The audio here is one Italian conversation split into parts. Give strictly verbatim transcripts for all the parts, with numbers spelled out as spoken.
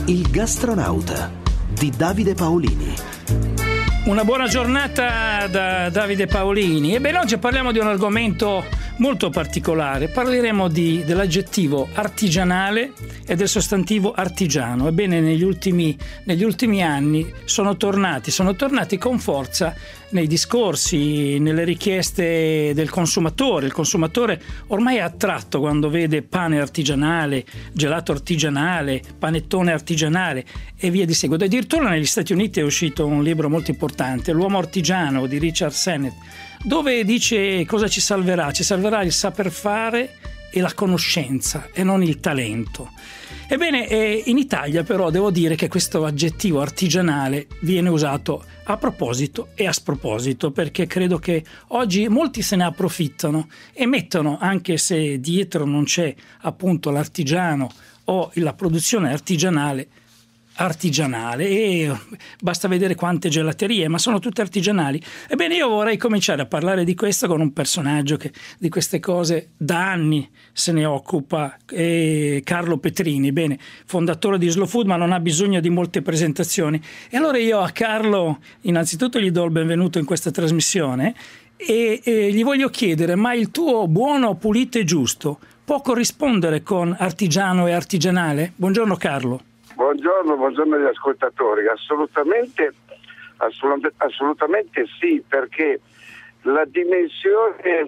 Il gastronauta di Davide Paolini. Una buona giornata da Davide Paolini. Ebbene, oggi parliamo di un argomento molto particolare. Parleremo di, dell'aggettivo artigianale e del sostantivo artigiano. Ebbene, negli ultimi, negli ultimi anni sono tornati, sono tornati con forza nei discorsi, nelle richieste del consumatore. Il consumatore ormai è attratto quando vede pane artigianale, gelato artigianale, panettone artigianale e via di seguito. Addirittura negli Stati Uniti è uscito un libro molto importante, L'uomo artigiano di Richard Sennett, dove dice cosa ci salverà. Ci salverà il saper fare e la conoscenza e non il talento. Ebbene, eh, in Italia però devo dire che questo aggettivo artigianale viene usato a proposito e a sproposito, perché credo che oggi molti se ne approfittano e mettono, anche se dietro non c'è appunto l'artigiano o la produzione artigianale, artigianale, e basta vedere quante gelaterie, ma sono tutte artigianali. Ebbene, io vorrei cominciare a parlare di questo con un personaggio che di queste cose da anni se ne occupa, è Carlo Petrini, bene, fondatore di Slow Food, ma non ha bisogno di molte presentazioni. E allora io a Carlo innanzitutto gli do il benvenuto in questa trasmissione e, e gli voglio chiedere: ma il tuo buono, pulito e giusto può corrispondere con artigiano e artigianale? Buongiorno Carlo. Buongiorno, buongiorno agli ascoltatori. Assolutamente, assolutamente, assolutamente sì, perché la dimensione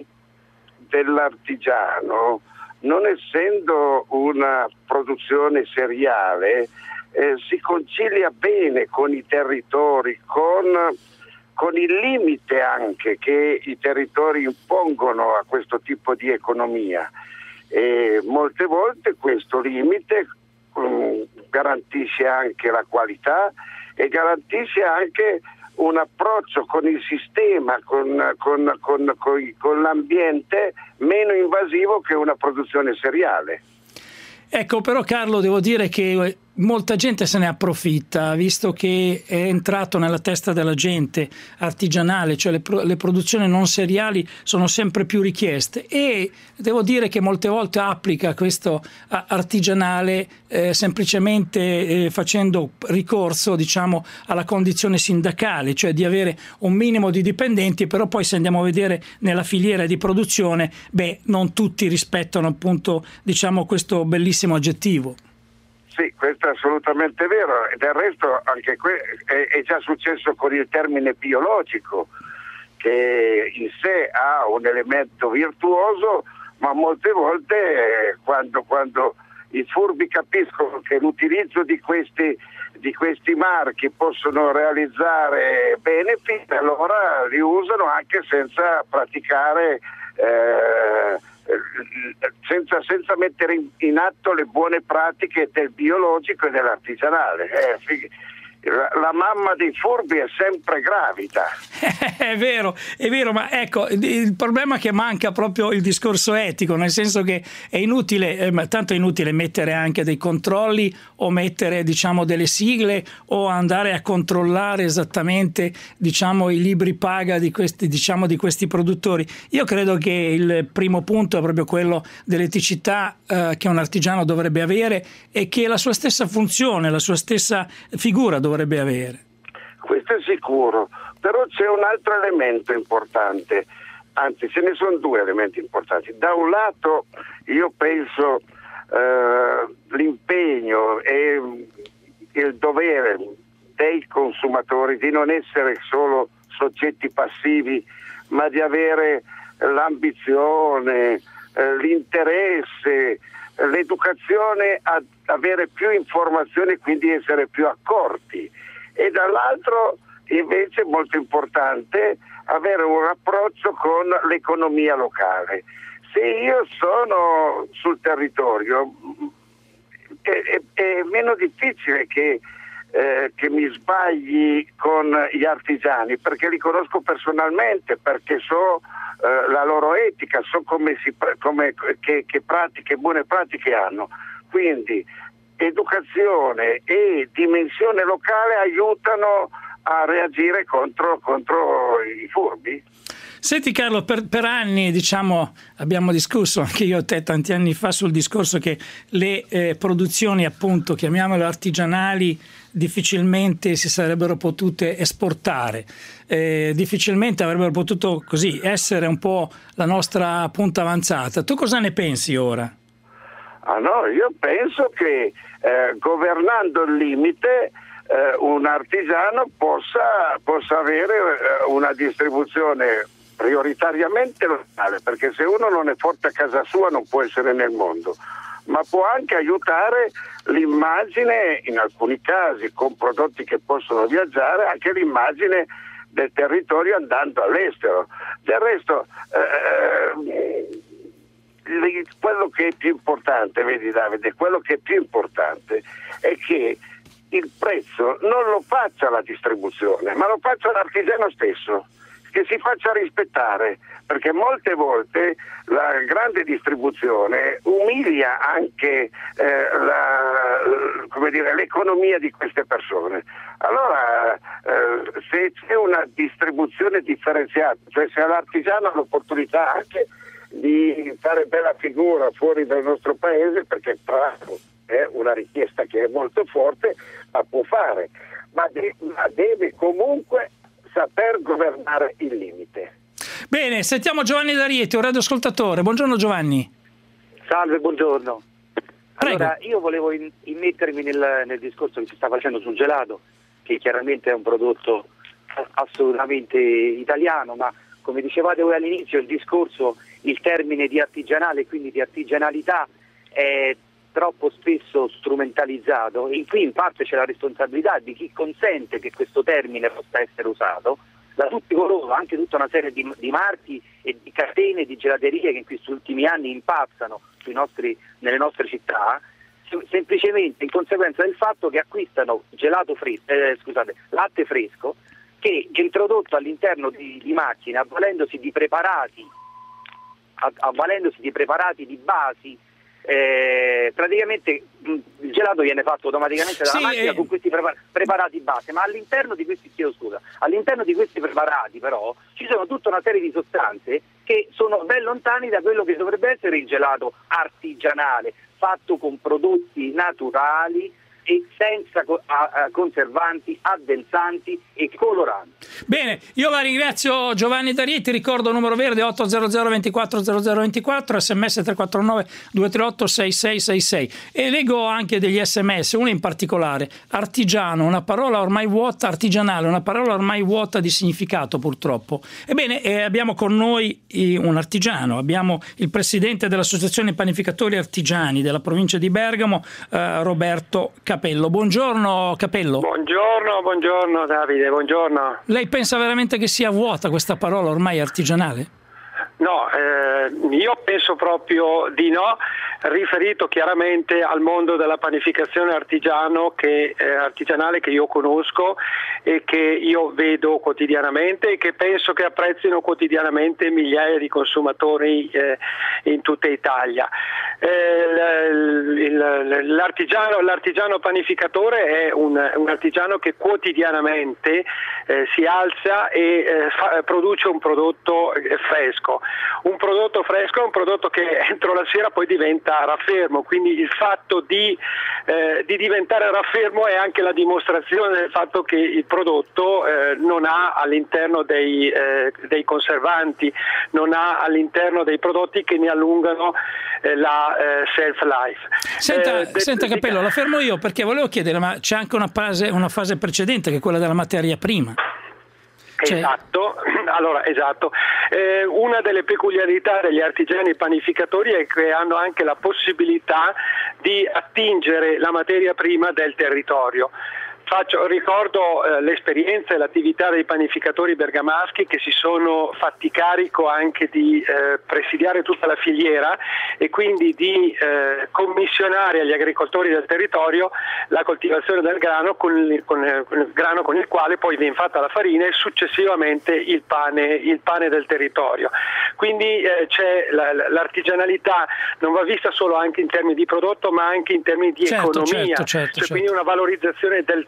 dell'artigiano, non essendo una produzione seriale, eh, si concilia bene con i territori, con, con il limite anche che i territori impongono a questo tipo di economia. E molte volte questo limite garantisce anche la qualità e garantisce anche un approccio con il sistema, con, con, con, con, con l'ambiente meno invasivo che una produzione seriale. Ecco, però Carlo, devo dire che molta gente se ne approfitta, visto che è entrato nella testa della gente artigianale, cioè le, pro- le produzioni non seriali sono sempre più richieste, e devo dire che molte volte applica questo artigianale eh, semplicemente eh, facendo ricorso, diciamo, alla condizione sindacale, cioè di avere un minimo di dipendenti, però poi se andiamo a vedere nella filiera di produzione, beh, non tutti rispettano appunto, diciamo, questo bellissimo aggettivo. Sì, questo è assolutamente vero, e del resto anche que- è, è già successo con il termine biologico, che in sé ha un elemento virtuoso, ma molte volte eh, quando, quando i furbi capiscono che l'utilizzo di questi, di questi marchi possono realizzare benefit, allora li usano anche senza praticare eh, Senza, senza mettere in, in atto le buone pratiche del biologico e dell'artigianale. Eh, la, la mamma dei furbi è sempre gravida. È vero, è vero, ma ecco, il problema è che manca proprio il discorso etico, nel senso che è inutile, eh, tanto è inutile mettere anche dei controlli o mettere, diciamo, delle sigle o andare a controllare esattamente, diciamo, i libri paga di questi, diciamo, di questi produttori. Io credo che il primo punto è proprio quello dell'eticità eh, che un artigiano dovrebbe avere e che la sua stessa funzione, la sua stessa figura dovrebbe avere. Questo è sicuro, però c'è un altro elemento importante, anzi ce ne sono due elementi importanti. Da un lato io penso eh, l'impegno e il dovere dei consumatori di non essere solo soggetti passivi, ma di avere l'ambizione, eh, l'interesse, l'educazione ad avere più informazioni e quindi essere più accorti, e dall'altro invece molto importante avere un approccio con l'economia locale. Se io sono sul territorio è, è, è meno difficile che, eh, che mi sbagli con gli artigiani, perché li conosco personalmente, perché so eh, la loro etica, so come si, come, che, che pratiche, buone pratiche hanno. Quindi educazione e dimensione locale aiutano a reagire contro, contro i furbi. Senti Carlo, per, per anni diciamo abbiamo discusso anche io e te tanti anni fa sul discorso che le eh, produzioni appunto chiamiamole artigianali difficilmente si sarebbero potute esportare, eh, difficilmente avrebbero potuto così essere un po' la nostra punta avanzata. Tu cosa ne pensi ora? Ah no, io penso che eh, governando il limite eh, un artigiano possa, possa avere eh, una distribuzione prioritariamente locale, perché se uno non è forte a casa sua non può essere nel mondo, ma può anche aiutare l'immagine, in alcuni casi con prodotti che possono viaggiare, anche l'immagine del territorio andando all'estero. Del resto eh, quello che è più importante, vedi Davide, quello che è più importante è che il prezzo non lo faccia la distribuzione, ma lo faccia l'artigiano stesso, che si faccia rispettare, perché molte volte la grande distribuzione umilia anche eh, la, come dire, l'economia di queste persone. Allora eh, se c'è una distribuzione differenziata, cioè se l'artigiano ha l'opportunità anche di fare bella figura fuori dal nostro paese, perché tra l'altro è una richiesta che è molto forte, ma può fare, ma, de- ma deve comunque saper governare il limite. Bene, sentiamo Giovanni D'Arieti, un radioascoltatore. Buongiorno Giovanni. Salve, buongiorno. Prego. Allora, io volevo in- immettermi nel, nel discorso che si sta facendo sul gelato, che chiaramente è un prodotto assolutamente italiano, ma come dicevate voi all'inizio, il discorso, il termine di artigianale, quindi di artigianalità, è troppo spesso strumentalizzato, e qui in parte c'è la responsabilità di chi consente che questo termine possa essere usato, da tutti coloro, anche tutta una serie di, di marchi e di catene di gelaterie che in questi ultimi anni impazzano sui nostri, nelle nostre città, semplicemente in conseguenza del fatto che acquistano gelato fresco, eh, scusate, latte fresco, che è introdotto all'interno di, di macchine, avvalendosi di preparati, avvalendosi di preparati di basi. Eh, praticamente mh, il gelato viene fatto automaticamente dalla sì, macchina eh. con questi prepar- preparati base, ma all'interno di questi chiedo scusa, all'interno di questi preparati però ci sono tutta una serie di sostanze che sono ben lontani da quello che dovrebbe essere il gelato artigianale, fatto con prodotti naturali e senza co- a- a conservanti, addensanti e coloranti. Bene, io la ringrazio Giovanni D'Arieti, ricordo numero verde otto zero zero due quattro zero zero due quattro, sms tre quattro nove due tre otto sei sei sei sei, e leggo anche degli sms, uno in particolare: artigiano, una parola ormai vuota, artigianale, una parola ormai vuota di significato purtroppo. Ebbene, eh, abbiamo con noi eh, un artigiano, abbiamo il presidente dell'Associazione Panificatori Artigiani della provincia di Bergamo, eh, Roberto Capello. Buongiorno Capello. Buongiorno, buongiorno Davide, buongiorno. Lei pensa veramente che sia vuota questa parola ormai artigianale? No, eh, io penso proprio di no, riferito chiaramente al mondo della panificazione artigiano che, eh, artigianale che io conosco e che io vedo quotidianamente e che penso che apprezzino quotidianamente migliaia di consumatori eh, in tutta Italia. Eh, l- il- l'artigiano, l'artigiano panificatore è un, un artigiano che quotidianamente eh, si alza e eh, fa, produce un prodotto eh, fresco. Un prodotto fresco è un prodotto che entro la sera poi diventa raffermo, quindi il fatto di, eh, di diventare raffermo è anche la dimostrazione del fatto che il prodotto eh, non ha all'interno dei, eh, dei conservanti, non ha all'interno dei prodotti che ne allungano eh, la eh, shelf life. Senta, Eh, senta de- Capello, la fermo io perché volevo chiedere, ma c'è anche una fase, una fase precedente che è quella della materia prima. Cioè... Esatto, allora esatto. Eh, una delle peculiarità degli artigiani panificatori è che hanno anche la possibilità di attingere la materia prima del territorio. Faccio, ricordo eh, l'esperienza e l'attività dei panificatori bergamaschi che si sono fatti carico anche di eh, presidiare tutta la filiera e quindi di eh, commissionare agli agricoltori del territorio la coltivazione del grano con il, con, eh, con il grano con il quale poi viene fatta la farina e successivamente il pane, il pane del territorio. Quindi eh, c'è la, l'artigianalità non va vista solo anche in termini di prodotto ma anche in termini di certo, economia, certo, certo, cioè, certo. quindi una valorizzazione del territorio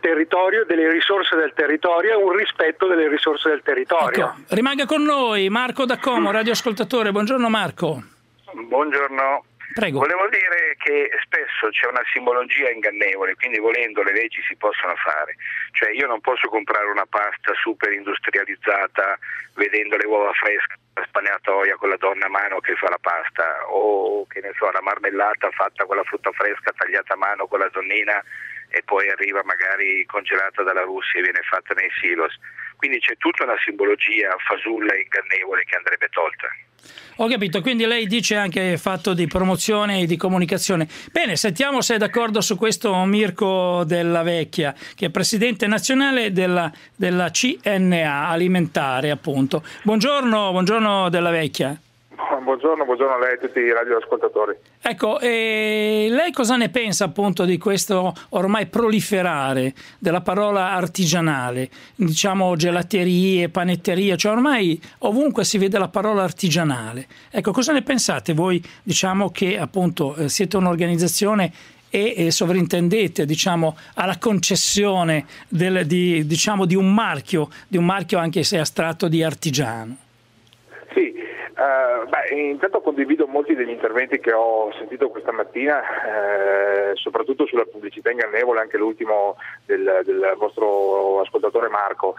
territorio, delle risorse del territorio e un rispetto delle risorse del territorio. Ecco, rimanga con noi Marco da Como, radioascoltatore. Buongiorno Marco. Buongiorno. Prego. Volevo dire che spesso c'è una simbologia ingannevole, quindi volendo le leggi si possono fare. Cioè io non posso comprare una pasta super industrializzata vedendo le uova fresche alla spanatoia con la donna a mano che fa la pasta, o che ne so, la marmellata fatta con la frutta fresca tagliata a mano con la donnina e poi arriva magari congelata dalla Russia e viene fatta nei silos. Quindi c'è tutta una simbologia fasulla e ingannevole che andrebbe tolta. Ho capito, quindi lei dice anche fatto di promozione e di comunicazione. Bene, sentiamo se è d'accordo su questo Mirko Della Vecchia, che è presidente nazionale della, della C N A alimentare, appunto. Buongiorno, buongiorno Della Vecchia. Buongiorno, buongiorno a lei e a tutti i radioascoltatori. Ecco, e lei cosa ne pensa appunto di questo ormai proliferare della parola artigianale, diciamo gelaterie, panetterie, cioè ormai ovunque si vede la parola artigianale. Ecco, cosa ne pensate voi, diciamo che appunto eh, siete un'organizzazione e, e sovrintendete, diciamo, alla concessione del, di, diciamo, di un marchio, di un marchio anche se astratto di artigiano? Sì. Uh, beh, intanto condivido molti degli interventi che ho sentito questa mattina, eh, soprattutto sulla pubblicità ingannevole, anche l'ultimo del, del vostro ascoltatore Marco.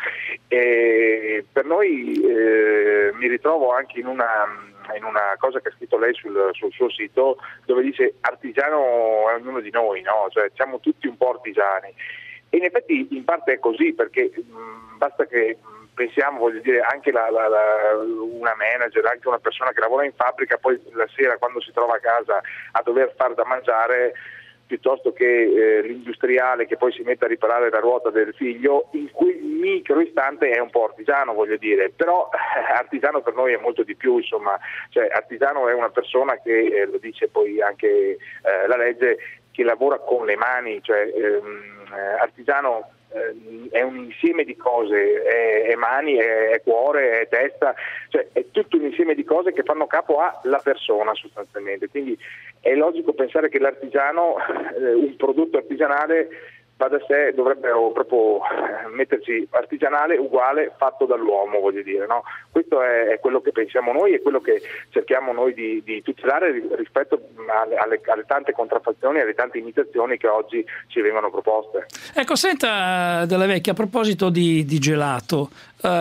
E per noi eh, mi ritrovo anche in una, in una cosa che ha scritto lei sul, sul suo sito, dove dice artigiano è ognuno di noi, no? Cioè siamo tutti un po' artigiani. E in effetti in parte è così, perché mh, basta che pensiamo, voglio dire, anche la, la, la, una manager, anche una persona che lavora in fabbrica, poi la sera quando si trova a casa a dover far da mangiare, piuttosto che eh, l'industriale che poi si mette a riparare la ruota del figlio, in quel micro istante è un po' artigiano, voglio dire, però eh, artigiano per noi è molto di più, insomma, cioè artigiano è una persona che, eh, lo dice poi anche eh, la legge, che lavora con le mani, cioè ehm, artigiano è un insieme di cose, è, è mani, è, è cuore, è testa, cioè è tutto un insieme di cose che fanno capo alla persona sostanzialmente, quindi è logico pensare che l'artigiano, eh, un prodotto artigianale va da sé, dovrebbero proprio metterci artigianale uguale fatto dall'uomo, voglio dire, no? Questo è, è quello che pensiamo noi e quello che cerchiamo noi di, di tutelare rispetto alle, alle, alle tante contraffazioni, alle tante imitazioni che oggi ci vengono proposte. Ecco, senta Della Vecchia, a proposito di, di gelato,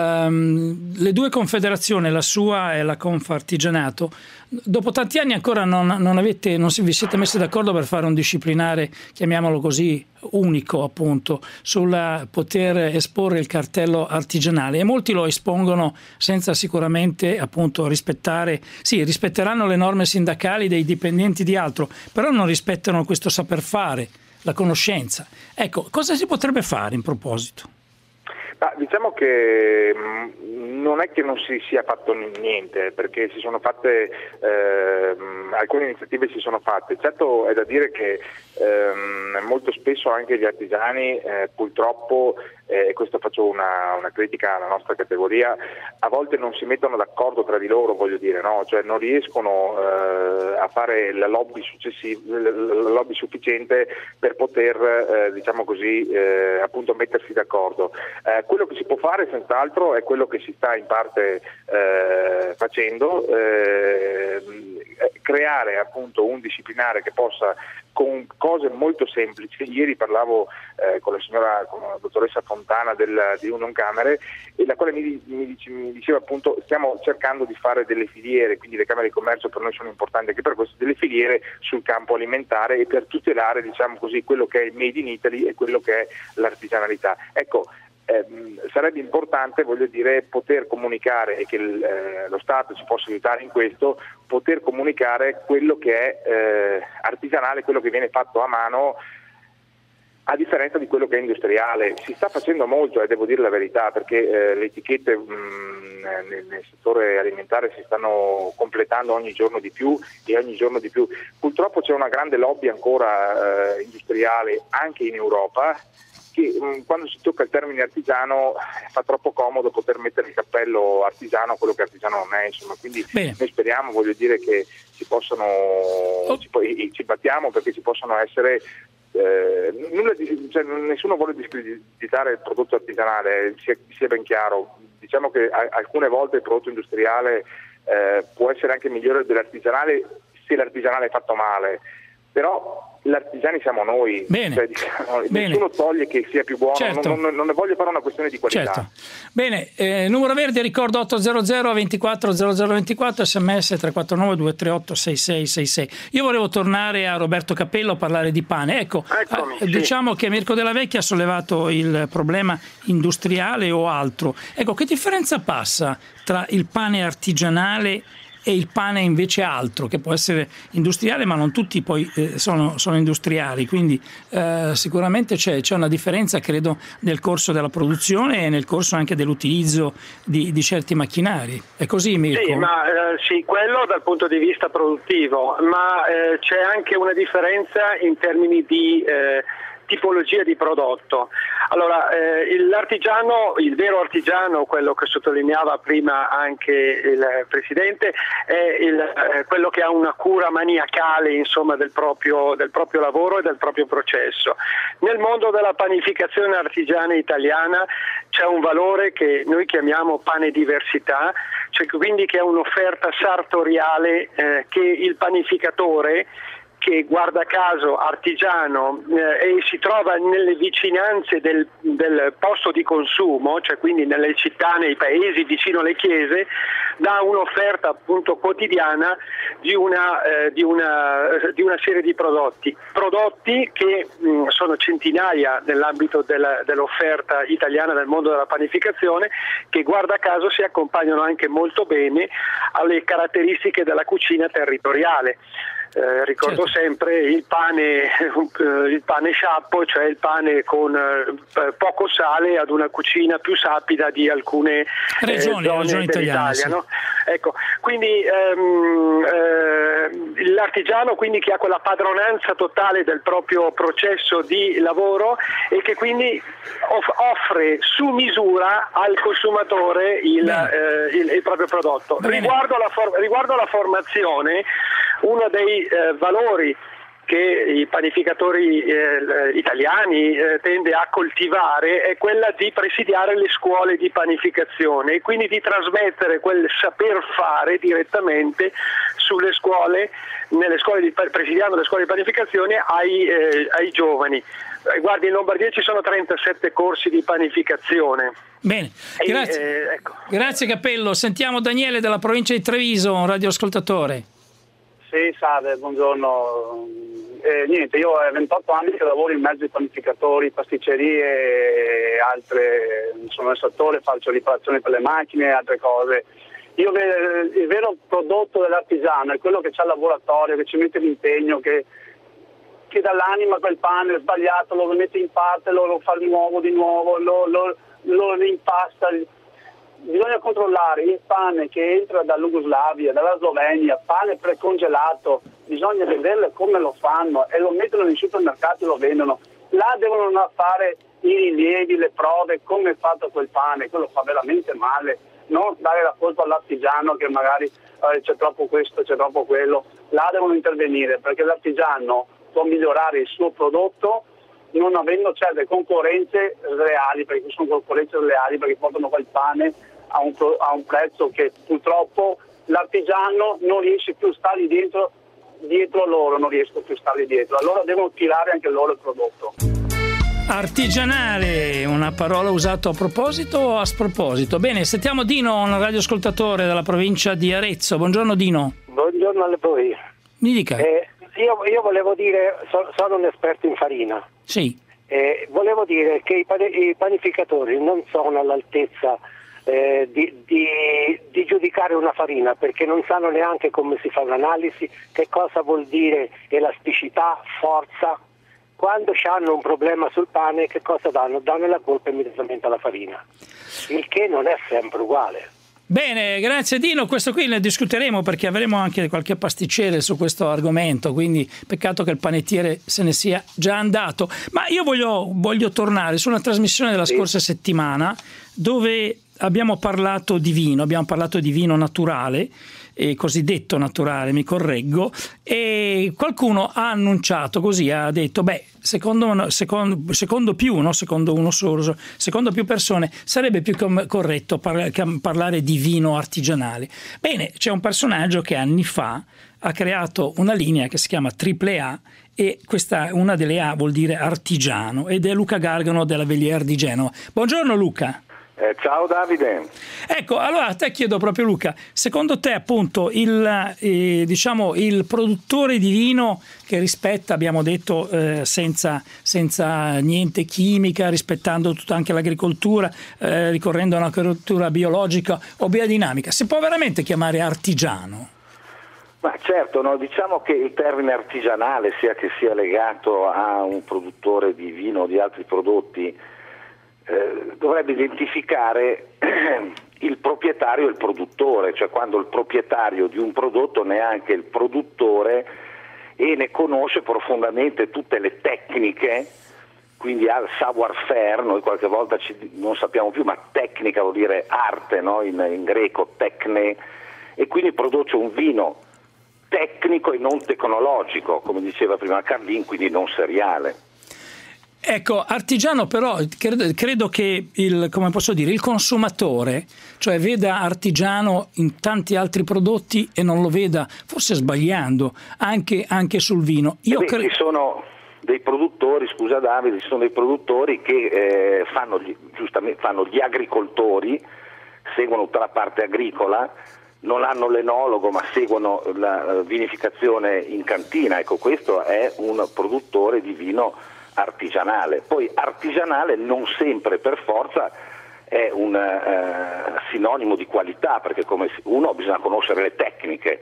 um, le due confederazioni, la sua e la Confartigianato, dopo tanti anni ancora non, non, avete, non vi siete messi d'accordo per fare un disciplinare, chiamiamolo così, unico appunto, sul poter esporre il cartello artigianale, e molti lo espongono senza sicuramente appunto rispettare, sì, rispetteranno le norme sindacali dei dipendenti di altro, però non rispettano questo saper fare, la conoscenza. Ecco, cosa si potrebbe fare in proposito? Ah, diciamo che mh, non è che non si sia fatto niente, perché si sono fatte eh, alcune iniziative si sono fatte. Certo è da dire che ehm, molto spesso anche gli artigiani eh, purtroppo, e eh, questo faccio una, una critica alla nostra categoria, a volte non si mettono d'accordo tra di loro, voglio dire, no? Cioè non riescono eh, a fare la lobby successiva, la lobby sufficiente per poter eh, diciamo così eh, appunto mettersi d'accordo. Eh, quello che si può fare senz'altro è quello che si sta in parte eh, facendo, eh, creare appunto un disciplinare che possa, con cose molto semplici. Ieri parlavo eh, con la signora, con la dottoressa Fontana del, di Union Camere, e la quale mi, mi, dice, mi diceva appunto stiamo cercando di fare delle filiere, quindi le camere di commercio per noi sono importanti anche per questo, delle filiere sul campo alimentare e per tutelare, diciamo così, quello che è il Made in Italy e quello che è l'artigianalità. Ecco, Eh, sarebbe importante, voglio dire, poter comunicare, e che il, eh, lo Stato ci possa aiutare in questo, poter comunicare quello che è eh, artigianale, quello che viene fatto a mano, a differenza di quello che è industriale. Si sta facendo molto, e eh, devo dire la verità, perché eh, le etichette mh, nel, nel settore alimentare si stanno completando ogni giorno di più e ogni giorno di più. Purtroppo c'è una grande lobby ancora eh, industriale anche in Europa, che mh, quando si tocca il termine artigiano fa troppo comodo poter mettere il cappello artigiano a quello che artigiano non è, insomma. Quindi Bene. Noi speriamo, voglio dire, che ci possano oh. ci, ci battiamo perché ci possano essere eh, nulla di, cioè, nessuno vuole discreditare il prodotto artigianale, sia, sia ben chiaro. Diciamo che a, alcune volte il prodotto industriale eh, può essere anche migliore dell'artigianale se l'artigianale è fatto male, però gli artigiani siamo noi. Bene. Cioè, diciamo, Bene. Nessuno toglie che sia più buono, certo. non, non, non ne voglio fare una questione di qualità. Certo. Bene, eh, numero verde, ricordo otto zero zero ventiquattro zero zero ventiquattro, sms tre quattro nove due tre otto sei sei sei sei. Io volevo tornare a Roberto Cappello a parlare di pane. Ecco, Eccomi, eh, sì. diciamo che Mirko Della Vecchia ha sollevato il problema industriale o altro. Ecco, che differenza passa tra il pane artigianale e il pane invece altro, che può essere industriale, ma non tutti poi eh, sono, sono industriali, quindi eh, sicuramente c'è, c'è una differenza, credo, nel corso della produzione e nel corso anche dell'utilizzo di, di certi macchinari. È così, Mirko? Sì, ma eh, sì, quello dal punto di vista produttivo, ma eh, c'è anche una differenza in termini di eh, tipologia di prodotto. Allora, eh, l'artigiano, il vero artigiano, quello che sottolineava prima anche il Presidente, è il, eh, quello che ha una cura maniacale, insomma, del proprio, del proprio lavoro e del proprio processo. Nel mondo della panificazione artigiana italiana c'è un valore che noi chiamiamo pane diversità, cioè quindi che è un'offerta sartoriale eh, che il panificatore, che guarda caso artigiano eh, e si trova nelle vicinanze del, del posto di consumo, cioè quindi nelle città, nei paesi vicino alle chiese, dà un'offerta appunto quotidiana di una, eh, di una, di una serie di prodotti, prodotti che mh, sono centinaia nell'ambito della, dell'offerta italiana nel mondo della panificazione, che guarda caso si accompagnano anche molto bene alle caratteristiche della cucina territoriale. Eh, ricordo certo. sempre il pane, eh, il pane sciappo, cioè il pane con eh, poco sale ad una cucina più sapida di alcune regioni, eh, zone regioni dell'Italia. italiane, No? Ecco, quindi ehm, eh, l'artigiano quindi che ha quella padronanza totale del proprio processo di lavoro e che quindi off- offre su misura al consumatore il, eh, il, il proprio prodotto. Riguardo la, for- riguardo la formazione, uno dei eh, valori che i panificatori eh, italiani eh, tende a coltivare è quella di presidiare le scuole di panificazione e quindi di trasmettere quel saper fare direttamente sulle scuole, nelle scuole di, presidiando le scuole di panificazione ai, eh, ai giovani. Guardi, in Lombardia ci sono trentasette corsi di panificazione. Bene, grazie. E, eh, ecco. Grazie Cappello. Sentiamo Daniele dalla provincia di Treviso, un radioascoltatore. Sì, salve, buongiorno. Eh, niente, io ho ventotto anni che lavoro in mezzo ai panificatori, pasticcerie e altre, sono nel settore, faccio riparazione per le macchine e altre cose. Io il vero prodotto dell'artigiano è quello che c'ha il laboratorio, che ci mette l'impegno, che, che dà l'anima a quel pane sbagliato, lo mette in parte, lo, lo fa di nuovo, di nuovo, lo, lo, lo rimpasta. Bisogna controllare il pane che entra dalla Jugoslavia, dalla Slovenia, pane precongelato, bisogna vedere come lo fanno e lo mettono nei supermercati e lo vendono. Là devono fare i rilievi, le prove, come è fatto quel pane, quello fa veramente male. Non dare la colpa all'artigiano che magari eh, c'è troppo questo, c'è troppo quello. Là devono intervenire perché l'artigiano può migliorare il suo prodotto non avendo certe concorrenze reali, perché sono concorrenze reali perché portano quel pane a un, a un prezzo che purtroppo l'artigiano non riesce più a stargli dietro, dietro loro, non riesco più a stargli dietro, allora devono tirare anche loro il prodotto. Artigianale, una parola usata a proposito o a sproposito? Bene, sentiamo Dino, un radioascoltatore dalla provincia di Arezzo. Buongiorno Dino. Buongiorno a voi. Mi dica. Eh, io, io volevo dire, so, sono un esperto in farina. Sì. Eh, volevo dire che i, pan- i panificatori non sono all'altezza eh, di, di, di giudicare una farina perché non sanno neanche come si fa un'analisi, che cosa vuol dire elasticità, forza. Quando hanno un problema sul pane, che cosa danno? Danno la colpa immediatamente alla farina, il che non è sempre uguale. Bene, grazie Dino, questo qui ne discuteremo perché avremo anche qualche pasticcere su questo argomento, quindi peccato che il panettiere se ne sia già andato. Ma io voglio, voglio tornare su una trasmissione della scorsa settimana dove abbiamo parlato di vino, abbiamo parlato di vino naturale eh, cosiddetto naturale, mi correggo, e qualcuno ha annunciato così, ha detto beh, secondo, secondo, secondo più, no? secondo uno solo, secondo più persone sarebbe più com- corretto par- parlare di vino artigianale. Bene, c'è un personaggio che anni fa ha creato una linea che si chiama Triple A, e questa, una delle A vuol dire artigiano, ed è Luca Gargano della Velier di Genova. Buongiorno Luca. Eh, ciao Davide. Ecco, allora a te chiedo proprio Luca, secondo te appunto il, eh, diciamo, il produttore di vino che rispetta, abbiamo detto, eh, senza, senza niente chimica, rispettando tutta anche l'agricoltura, eh, ricorrendo a un'agricoltura biologica o biodinamica, si può veramente chiamare artigiano? Ma certo, no? Diciamo che il termine artigianale, sia che sia legato a un produttore di vino o di altri prodotti, eh, dovrebbe identificare il proprietario e il produttore, cioè quando il proprietario di un prodotto ne è anche il produttore e ne conosce profondamente tutte le tecniche, quindi ha il savoir-faire, noi qualche volta ci, non sappiamo più, ma tecnica vuol dire arte, no? in, in greco tecne, e quindi produce un vino tecnico e non tecnologico, come diceva prima Carlin, quindi non seriale. Ecco, artigiano però credo, credo che il, come posso dire, il consumatore, cioè veda artigiano in tanti altri prodotti e non lo veda, forse sbagliando, anche, anche sul vino. Io Beh, cre- ci sono dei produttori, scusa Davide, ci sono dei produttori che eh, fanno, gli, giustamente, fanno gli agricoltori, seguono tutta la parte agricola, non hanno l'enologo ma seguono la vinificazione in cantina. Ecco, questo è un produttore di vino artigianale. Poi artigianale non sempre per forza è un eh, sinonimo di qualità, perché come uno bisogna conoscere le tecniche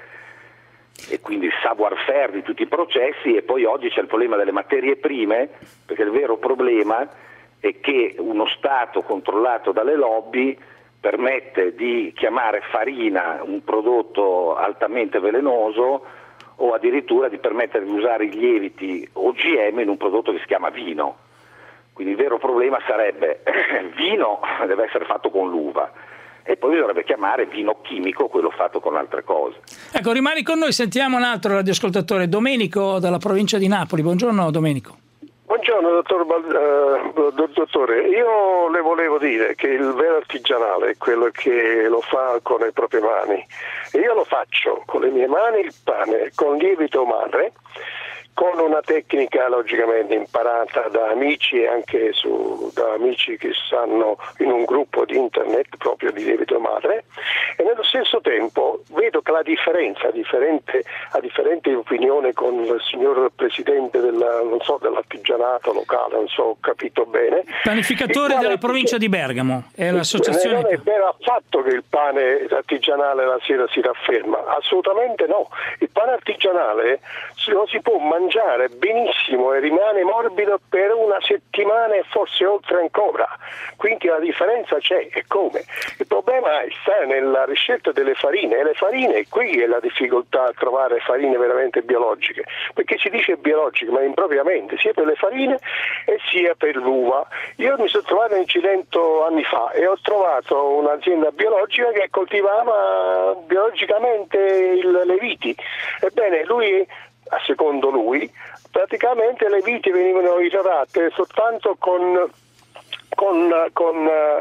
e quindi il savoir-faire di tutti i processi, e poi oggi c'è il problema delle materie prime, perché il vero problema è che uno Stato controllato dalle lobby permette di chiamare farina un prodotto altamente velenoso, o addirittura di permettere di usare i lieviti O G M in un prodotto che si chiama vino. Quindi il vero problema sarebbe il vino deve essere fatto con l'uva, e poi bisognerebbe chiamare vino chimico quello fatto con altre cose. Ecco, rimani con noi, sentiamo un altro radioascoltatore, Domenico dalla provincia di Napoli. Buongiorno Domenico. Buongiorno dottor, uh, dottore, io le volevo dire che il vero artigianale è quello che lo fa con le proprie mani, e io lo faccio con le mie mani il pane con lievito madre, con una tecnica logicamente imparata da amici e anche su, da amici che stanno in un gruppo di internet proprio di lievito madre, e nello stesso tempo vedo che la differenza, differente, a differente opinione con il signor presidente della, non so, dell'artigianato locale, non so, ho capito bene. Panificatore della provincia di Bergamo, è l'associazione. Non è vero affatto che il pane artigianale la sera si rafferma, assolutamente no. Il pane artigianale lo si può mangiare benissimo e rimane morbido per una settimana e forse oltre ancora, quindi la differenza c'è. E come? Il problema sta nella riscelta delle farine, e le farine, qui è la difficoltà a trovare farine veramente biologiche, perché si dice biologiche ma impropriamente, sia per le farine e sia per l'uva. Io mi sono trovato in Cilento anni fa e ho trovato un'azienda biologica che coltivava biologicamente il, le viti. Ebbene, lui, a secondo lui, praticamente le viti venivano irrorate soltanto con con con,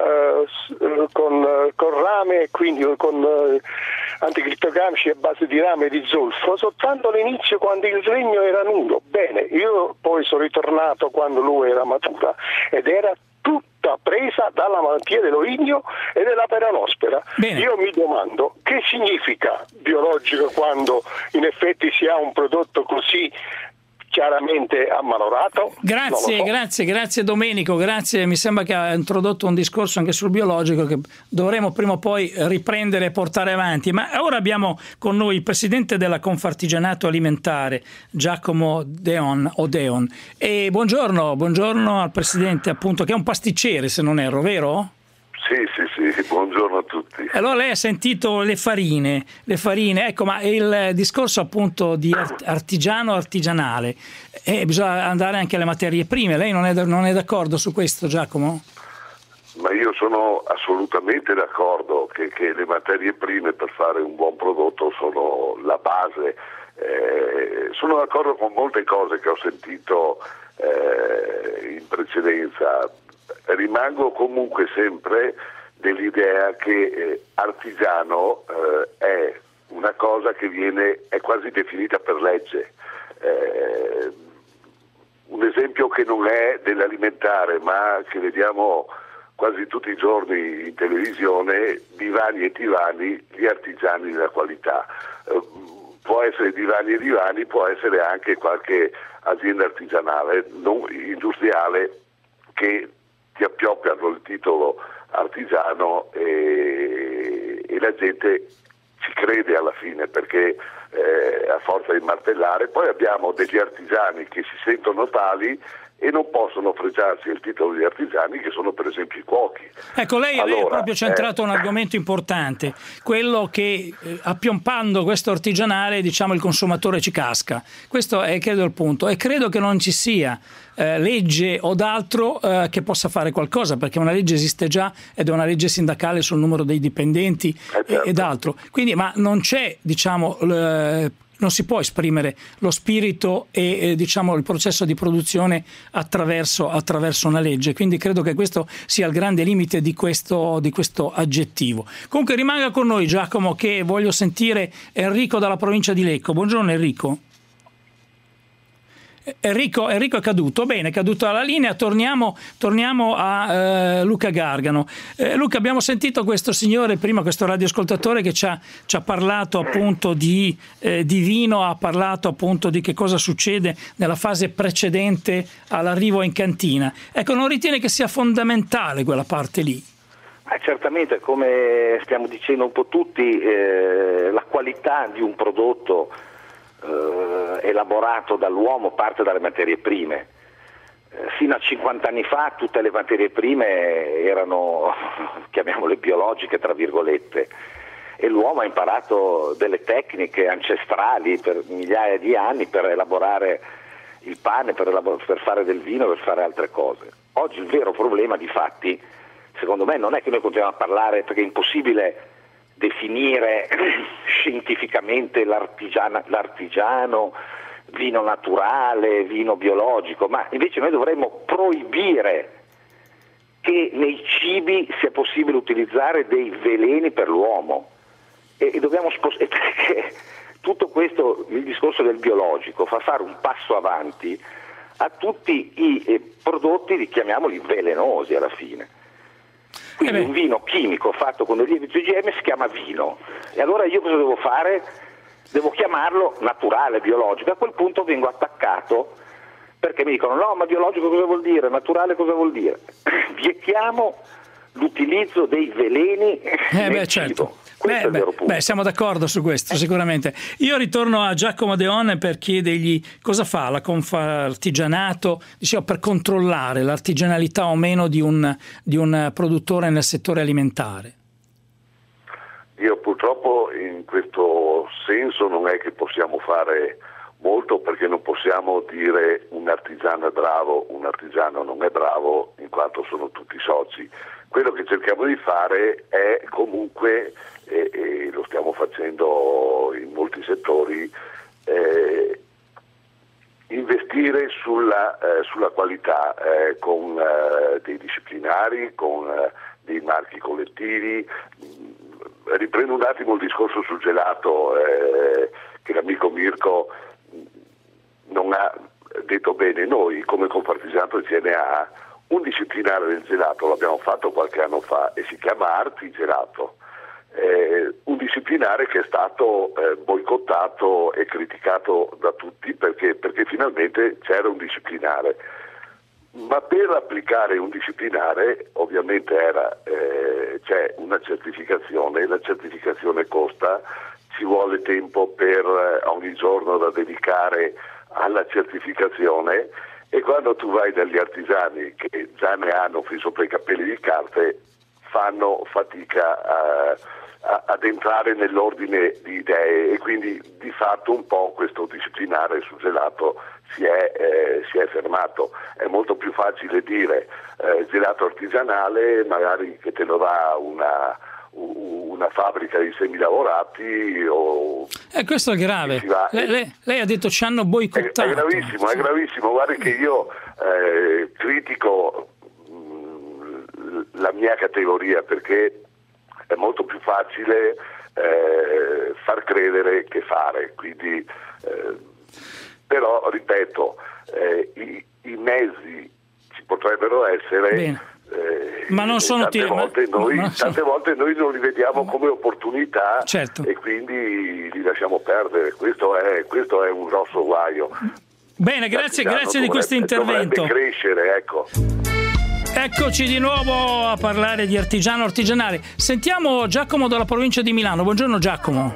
uh, con, uh, con rame, quindi con uh, anticrittogamici a base di rame e di zolfo, soltanto all'inizio quando il regno era nudo. Bene, io poi sono ritornato quando lui era matura ed era tutta presa dalla malattia dell'oidio e della peranospera. Bene. Io mi domando che significa biologico quando in effetti si ha un prodotto così chiaramente ammalorato. Grazie, so. grazie, grazie Domenico, grazie. Mi sembra che ha introdotto un discorso anche sul biologico che dovremo prima o poi riprendere e portare avanti. Ma ora abbiamo con noi il presidente della Confartigianato Alimentare, Giacomo Deon, o Deon. E buongiorno, buongiorno al presidente, appunto, che è un pasticcere, se non erro, vero? Sì, sì, sì, buongiorno a tutti. Allora lei ha sentito le farine, le farine, ecco, ma il discorso appunto di artigiano artigianale, eh, bisogna andare anche alle materie prime, lei non è, non è d'accordo su questo, Giacomo? Ma io io sono assolutamente d'accordo che, che le materie prime per fare un buon prodotto sono la base. Eh, sono d'accordo con molte cose che ho sentito eh, in precedenza. Rimango comunque sempre dell'idea che eh, artigiano eh, è una cosa che viene, è quasi definita per legge. Eh, un esempio che non è dell'alimentare, ma che vediamo quasi tutti i giorni in televisione: divani e divani, gli artigiani della qualità. Eh, può essere divani e divani, può essere anche qualche azienda artigianale, non industriale, che ti appioppiano il titolo artigiano e, e la gente ci crede alla fine, perché eh, a forza di martellare. Poi abbiamo degli artigiani che si sentono tali e non possono fregiarsi il titolo di artigiani, che sono per esempio i cuochi. Ecco, lei, allora, lei ha proprio centrato eh, un argomento importante, quello che eh, appiompando questo artigianale, diciamo, il consumatore ci casca. Questo è credo il punto, e credo che non ci sia eh, legge o d'altro eh, che possa fare qualcosa, perché una legge esiste già ed è una legge sindacale sul numero dei dipendenti eh, certo. ed altro. Quindi, ma non c'è, diciamo, l- non si può esprimere lo spirito e eh, diciamo il processo di produzione attraverso, attraverso una legge, quindi credo che questo sia il grande limite di questo, di questo aggettivo. Comunque rimanga con noi, Giacomo, che voglio sentire Enrico dalla provincia di Lecco. Buongiorno Enrico. Enrico, Enrico è caduto, bene, è caduto alla linea. Torniamo, torniamo a eh, Luca Gargano. Eh, Luca, abbiamo sentito questo signore prima, questo radioascoltatore che ci ha, ci ha parlato appunto di, eh, di vino, ha parlato appunto di che cosa succede nella fase precedente all'arrivo in cantina. Ecco, non ritiene che sia fondamentale quella parte lì? Eh, certamente, come stiamo dicendo un po' tutti, eh, la qualità di un prodotto Eh, elaborato dall'uomo parte dalle materie prime. Eh, fino a cinquanta anni fa tutte le materie prime erano, chiamiamole biologiche tra virgolette, e l'uomo ha imparato delle tecniche ancestrali per migliaia di anni per elaborare il pane, per, elabor- per fare del vino, per fare altre cose. Oggi il vero problema, di fatti, secondo me, non è che noi continuiamo a parlare, perché è impossibile definire scientificamente l'artigiana, l'artigiano, vino naturale, vino biologico, ma invece noi dovremmo proibire che nei cibi sia possibile utilizzare dei veleni per l'uomo e, e dobbiamo spostare, perché tutto questo, il discorso del biologico, fa fare un passo avanti a tutti i eh, prodotti, chiamiamoli velenosi alla fine. Quindi eh un vino chimico fatto con dei lieviti O G M si chiama vino, e allora io cosa devo fare? Devo chiamarlo naturale, biologico. A quel punto vengo attaccato perché mi dicono no, ma biologico cosa vuol dire? Naturale cosa vuol dire? Vietiamo l'utilizzo dei veleni eh nel beh, cibo. certo. Questo Beh, è il vero beh, punto. beh, siamo d'accordo su questo, sicuramente. Io ritorno a Giacomo Deon per chiedergli cosa fa la Confartigianato, diciamo, per controllare l'artigianalità o meno di un, di un produttore nel settore alimentare. Io purtroppo in questo senso non è che possiamo fare molto, perché non possiamo dire un artigiano è bravo, un artigiano non è bravo, in quanto sono tutti soci. Quello che cerchiamo di fare è comunque, e, e lo stiamo facendo in molti settori, eh, investire sulla, eh, sulla qualità eh, con eh, dei disciplinari, con eh, dei marchi collettivi. Riprendo un attimo il discorso sul gelato eh, che l'amico Mirko non ha detto bene. Noi come Confartigianato C N A un disciplinare del gelato l'abbiamo fatto qualche anno fa e si chiama Artigelato, eh, un disciplinare che è stato eh, boicottato e criticato da tutti perché, perché finalmente c'era un disciplinare, ma per applicare un disciplinare ovviamente era, eh, c'è una certificazione, la certificazione costa, ci vuole tempo per eh, ogni giorno da dedicare alla certificazione, e quando tu vai dagli artigiani che già ne hanno fin sopra i capelli di carte fanno fatica a, a, ad entrare nell'ordine di idee, e quindi di fatto un po' questo disciplinare sul gelato si è, eh, si è fermato. È molto più facile dire eh, gelato artigianale, magari che te lo dà una, una fabbrica di semilavorati o... Eh, questo è grave. Va, lei, lei, lei ha detto ci hanno boicottato. È, è gravissimo, è gravissimo. Guardi che io eh, critico mh, la mia categoria, perché è molto più facile eh, far credere che fare, quindi eh, però ripeto, eh, i, i mezzi ci potrebbero essere, eh, ma non sono tante, ti- volte ma, noi, ma tante sono... volte noi non li vediamo come opportunità, certo. E quindi li lasciamo perdere. Questo è, questo è un grosso guaio. Bene, grazie, grazie di questo intervento. Dovrebbe crescere, ecco. Eccoci di nuovo a parlare di artigiano artigianale. Sentiamo Giacomo dalla provincia di Milano. Buongiorno Giacomo.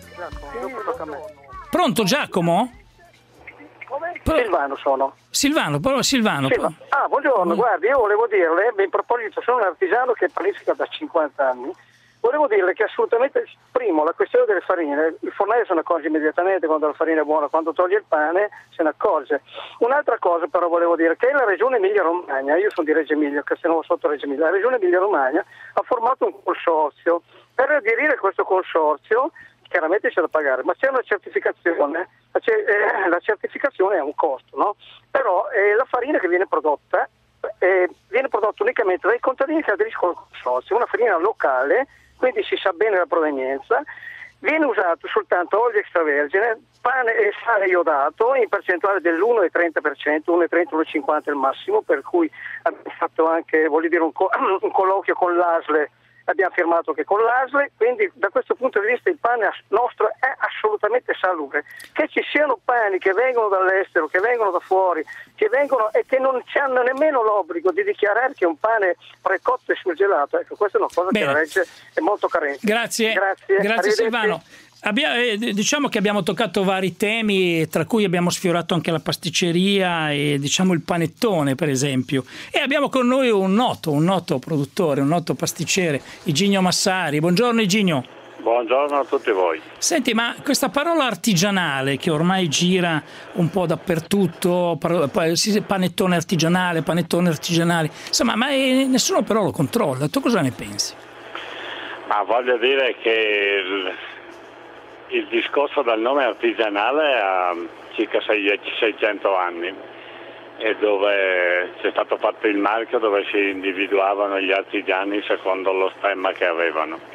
Pronto Giacomo? Pro... Silvano sono. Silvano, però Silvano. Silva. Ah, buongiorno, mm. guardi, io volevo dirle, in proposito, sono un artigiano che panifica da cinquanta anni. Volevo dirle che assolutamente, primo, la questione delle farine, il fornaio se ne accorge immediatamente quando la farina è buona, quando toglie il pane se ne accorge. Un'altra cosa però volevo dire che la regione Emilia-Romagna, io sono di Reggio Emilia, Castelnuovo sotto Reggio Emilia, la regione Emilia-Romagna ha formato un consorzio. Per aderire a questo consorzio, chiaramente c'è da pagare, ma c'è una certificazione, la, eh, la certificazione è un costo, no? Però eh, la farina che viene prodotta eh, viene prodotta unicamente dai contadini che aderiscono al consorzio, una farina locale, quindi si sa bene la provenienza, viene usato soltanto olio extravergine, pane e sale iodato in percentuale dell'uno virgola trenta per cento, uno virgola trenta uno virgola cinquanta il massimo, per cui abbiamo fatto anche, voglio dire, un, co- un colloquio con l'A S L E, abbiamo firmato che con l'A S L E, quindi da questo punto di vista il pane nostro è assolutamente salubre. Che ci siano pani che vengono dall'estero, che vengono da fuori, che vengono e che non hanno nemmeno l'obbligo di dichiarare che un pane precotto e surgelato, ecco, questa è una cosa Bene. Che la legge è molto carente. Grazie, grazie, grazie Silvano. Abbiamo, eh, diciamo che abbiamo toccato vari temi, tra cui abbiamo sfiorato anche la pasticceria e diciamo il panettone per esempio, e abbiamo con noi un noto, un noto produttore, un noto pasticcere, Iginio Massari. Buongiorno Iginio. Buongiorno a tutti voi. Senti, ma questa parola artigianale che ormai gira un po' dappertutto, panettone artigianale, panettone artigianale, insomma, ma è, nessuno però lo controlla. Tu cosa ne pensi? Ma voglio dire che il, il discorso del nome artigianale ha circa seicento anni, e dove c'è stato fatto il marchio dove si individuavano gli artigiani secondo lo stemma che avevano.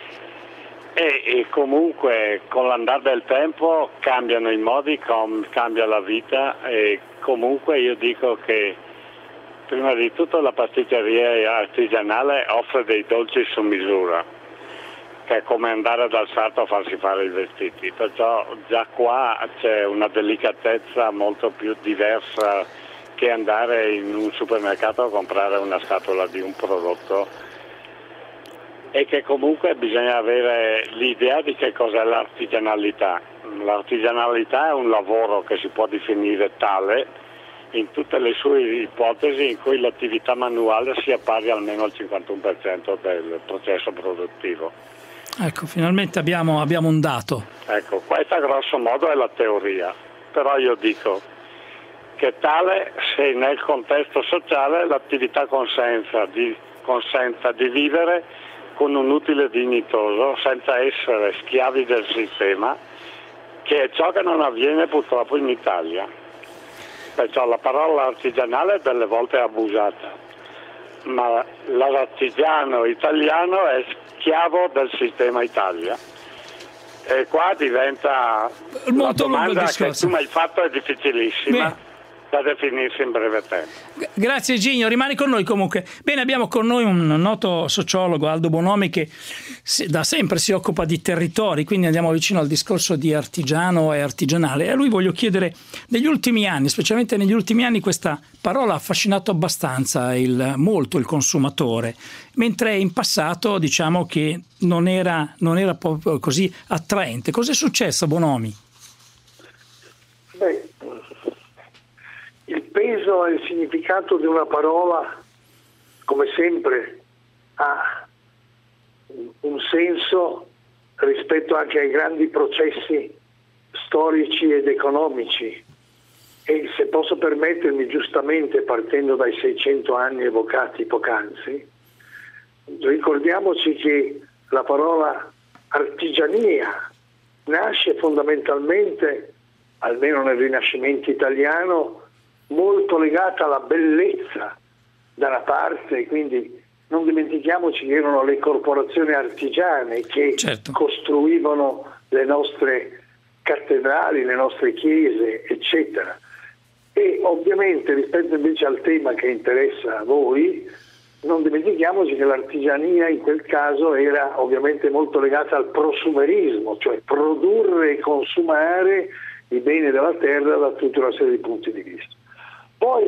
E, e comunque con l'andare del tempo cambiano i modi, com, cambia la vita, e comunque io dico che prima di tutto la pasticceria artigianale offre dei dolci su misura, che è come andare dal sarto a farsi fare i vestiti, perciò già qua c'è una delicatezza molto più diversa che andare in un supermercato a comprare una scatola di un prodotto, e che comunque bisogna avere l'idea di che cos'è l'artigianalità. L'artigianalità è un lavoro che si può definire tale in tutte le sue ipotesi in cui l'attività manuale sia pari almeno al cinquantuno per cento del processo produttivo. Ecco, finalmente abbiamo, abbiamo un dato. Ecco, questa grosso modo è la teoria, però io dico che tale se nel contesto sociale l'attività consenta di, consenta di vivere con un utile dignitoso, senza essere schiavi del sistema, che è ciò che non avviene purtroppo in Italia. Perciò la parola artigianale delle volte è abusata, ma l'artigiano italiano è schiavo del sistema Italia. E qua diventa molto la lungo il domanda che discorso. tu mi hai fatto è difficilissima. Beh. Da definirsi in breve tempo. Grazie Gigno, rimani con noi comunque. Bene, abbiamo con noi un noto sociologo, Aldo Bonomi, che da sempre si occupa di territori, quindi andiamo vicino al discorso di artigiano e artigianale. E a lui voglio chiedere, negli ultimi anni, specialmente negli ultimi anni, questa parola ha affascinato abbastanza il, molto il consumatore, mentre in passato diciamo che non era, non era proprio così attraente. Cos'è successo, Bonomi? Beh, il peso e il significato di una parola, come sempre, ha un senso rispetto anche ai grandi processi storici ed economici. E se posso permettermi, giustamente partendo dai seicento anni evocati poc'anzi, ricordiamoci che la parola artigiania nasce fondamentalmente, almeno nel Rinascimento italiano, molto legata alla bellezza da una parte, quindi non dimentichiamoci che erano le corporazioni artigiane che certo. costruivano le nostre cattedrali, le nostre chiese, eccetera. E ovviamente rispetto invece al tema che interessa a voi, non dimentichiamoci che l'artigiania in quel caso era ovviamente molto legata al prosumerismo, cioè produrre e consumare i beni della terra da tutta una serie di punti di vista. Poi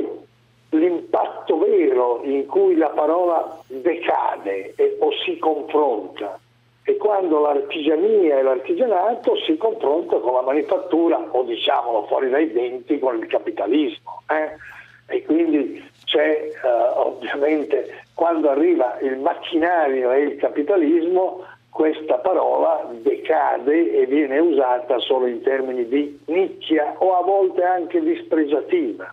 l'impatto vero in cui la parola decade e, o si confronta è quando l'artigiania e l'artigianato si confronta con la manifattura, o diciamolo fuori dai denti, con il capitalismo. Eh? E quindi c'è eh, ovviamente, quando arriva il macchinario e il capitalismo, questa parola decade e viene usata solo in termini di nicchia o a volte anche dispregiativa.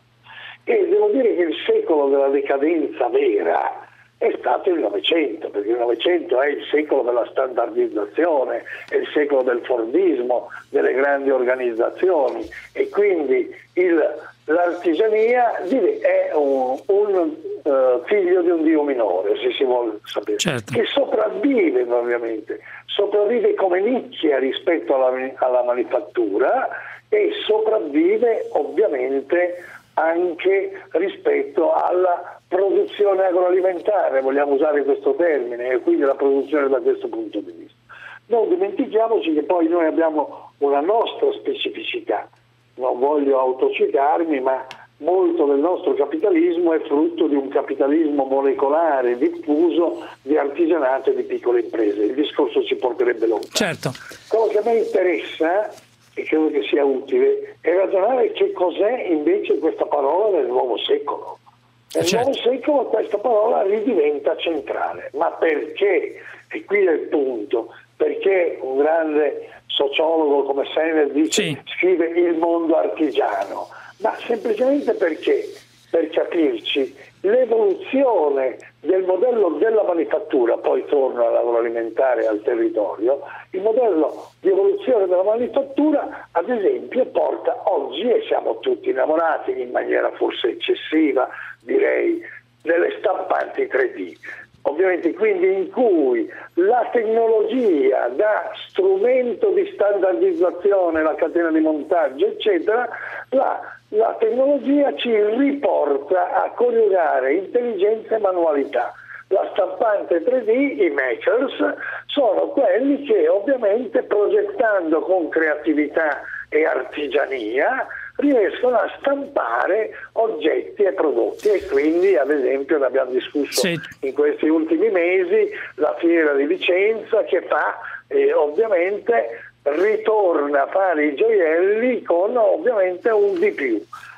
E devo dire che il secolo della decadenza vera è stato il Novecento, perché il Novecento è il secolo della standardizzazione, è il secolo del fordismo, delle grandi organizzazioni, e quindi il, l'artigiania è un, un uh, figlio di un dio minore, se si vuole sapere, certo. che sopravvive ovviamente, sopravvive come nicchia rispetto alla, alla manifattura e sopravvive ovviamente anche rispetto alla produzione agroalimentare, vogliamo usare questo termine, e quindi la produzione da questo punto di vista. Non dimentichiamoci che poi noi abbiamo una nostra specificità, non voglio autocitarmi, ma molto del nostro capitalismo è frutto di un capitalismo molecolare, diffuso, di artigianato e di piccole imprese. Il discorso ci porterebbe lontano. Certo. Quello che a me interessa, e credo che sia utile, è ragionare che cos'è invece questa parola nel nuovo secolo. Nel certo. nuovo secolo questa parola ridiventa centrale. Ma perché? E qui è il punto. Perché un grande sociologo come Senner dice, sì. scrive il mondo artigiano? Ma semplicemente perché, per capirci, l'evoluzione del modello della manifattura, poi torno all'agroalimentare e al territorio, il modello di evoluzione della manifattura, ad esempio, porta oggi, e siamo tutti innamorati in maniera forse eccessiva, direi, delle stampanti tre D. Ovviamente quindi in cui la tecnologia da strumento di standardizzazione, la catena di montaggio, eccetera, la, la tecnologia ci riporta a coniugare intelligenza e manualità. La stampante tre D, i makers, sono quelli che ovviamente progettando con creatività e artigiania riescono a stampare oggetti e prodotti, e quindi ad esempio ne abbiamo discusso sì. in questi ultimi mesi la fiera di Vicenza che fa eh, ovviamente ritorna a fare i gioielli con ovviamente un di più.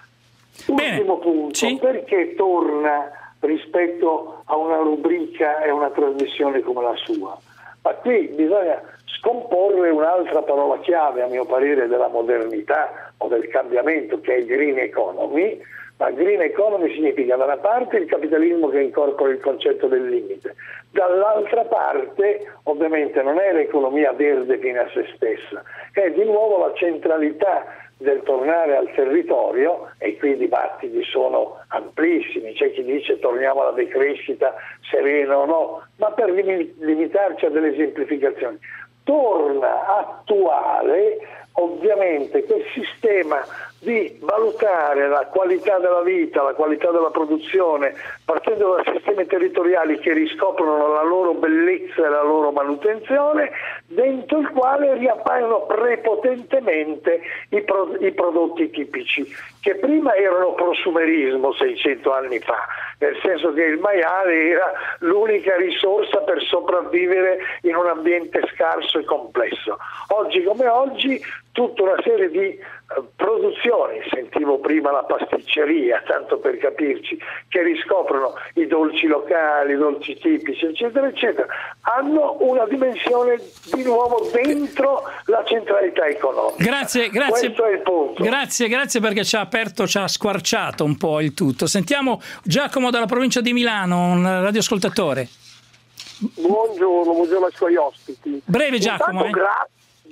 Ultimo punto, sì. perché torna rispetto a una rubrica e una trasmissione come la sua? Ma qui bisogna scomporre un'altra parola chiave, a mio parere, della modernità o del cambiamento, che è il green economy. Ma green economy significa da una parte il capitalismo che incorpora il concetto del limite, dall'altra parte ovviamente non è l'economia verde fine a se stessa, è di nuovo la centralità del tornare al territorio, e qui i dibattiti sono amplissimi, c'è chi dice torniamo alla decrescita serena o no, ma per limitarci a delle semplificazioni, torna attuale ovviamente quel sistema di valutare la qualità della vita, la qualità della produzione, partendo da sistemi territoriali che riscoprono la loro bellezza e la loro manutenzione, dentro il quale riappaiono prepotentemente i, pro- i prodotti tipici, che prima erano prosumerismo seicento anni fa, nel senso che il maiale era l'unica risorsa per sopravvivere in un ambiente scarso e complesso. Oggi come oggi tutta una serie di uh, produzioni, sentivo prima la pasticceria, tanto per capirci, che riscoprono i dolci locali, i dolci tipici, eccetera, eccetera, hanno una dimensione di nuovo dentro la centralità economica. Grazie, grazie. Questo è il punto. Grazie, grazie perché ci ha aperto, ci ha squarciato un po' il tutto. Sentiamo Giacomo dalla provincia di Milano, un radioascoltatore. Buongiorno, buongiorno ai suoi ospiti. Breve Giacomo. Intanto, eh. gra-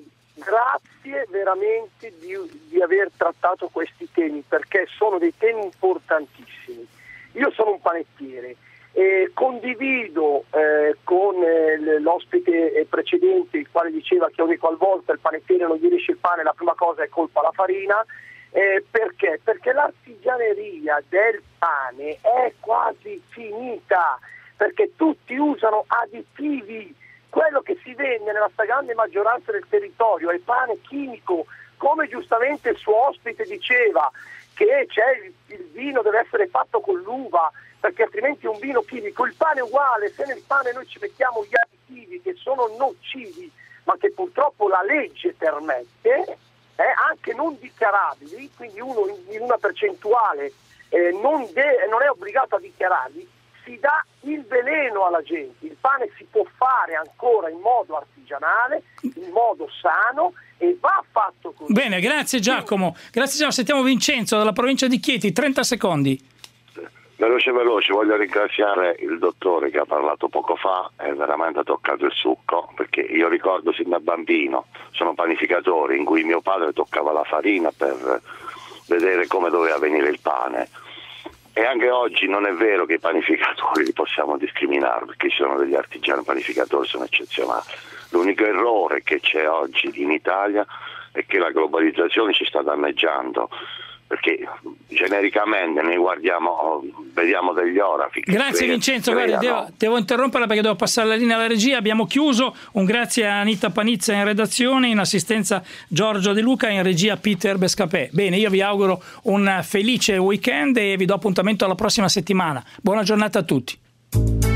grazie veramente di, di aver trattato questi temi, perché sono dei temi importantissimi. Io sono un panettiere e condivido eh, con eh, l'ospite precedente, il quale diceva che ogni qualvolta il panettiere non gli riesce il pane, la prima cosa è colpa alla farina. Eh, perché? Perché l'artigianeria del pane è quasi finita, perché tutti usano additivi. Quello che si vende nella stragrande maggioranza del territorio è pane chimico, come giustamente il suo ospite diceva, che c'è il, il vino deve essere fatto con l'uva, perché altrimenti è un vino chimico. Il pane è uguale, se nel pane noi ci mettiamo gli additivi che sono nocivi, ma che purtroppo la legge permette, eh, anche non dichiarabili, quindi uno in, in una percentuale eh, non, de- non è obbligato a dichiararli, si dà il veleno alla gente. Il pane si può fare ancora in modo artigianale, in modo sano, e va fatto così. Bene, grazie Giacomo. Grazie Giacomo. Sentiamo Vincenzo dalla provincia di Chieti, trenta secondi. Veloce veloce, voglio ringraziare il dottore che ha parlato poco fa, è veramente ha toccato il succo, perché io ricordo sin da bambino, sono panificatore in cui mio padre toccava la farina per vedere come doveva venire il pane. E anche oggi non è vero che i panificatori li possiamo discriminare, perché ci sono degli artigiani panificatori, sono eccezionali. L'unico errore che c'è oggi in Italia è che la globalizzazione ci sta danneggiando, perché genericamente noi guardiamo, vediamo degli orafi. Grazie Vincenzo, guarda, devo, devo interromperla perché devo passare la linea alla regia. Abbiamo chiuso. Un grazie a Anita Panizza in redazione, in assistenza Giorgio De Luca, in regia Peter Bescapè. Bene, io vi auguro un felice weekend e vi do appuntamento alla prossima settimana. Buona giornata a tutti.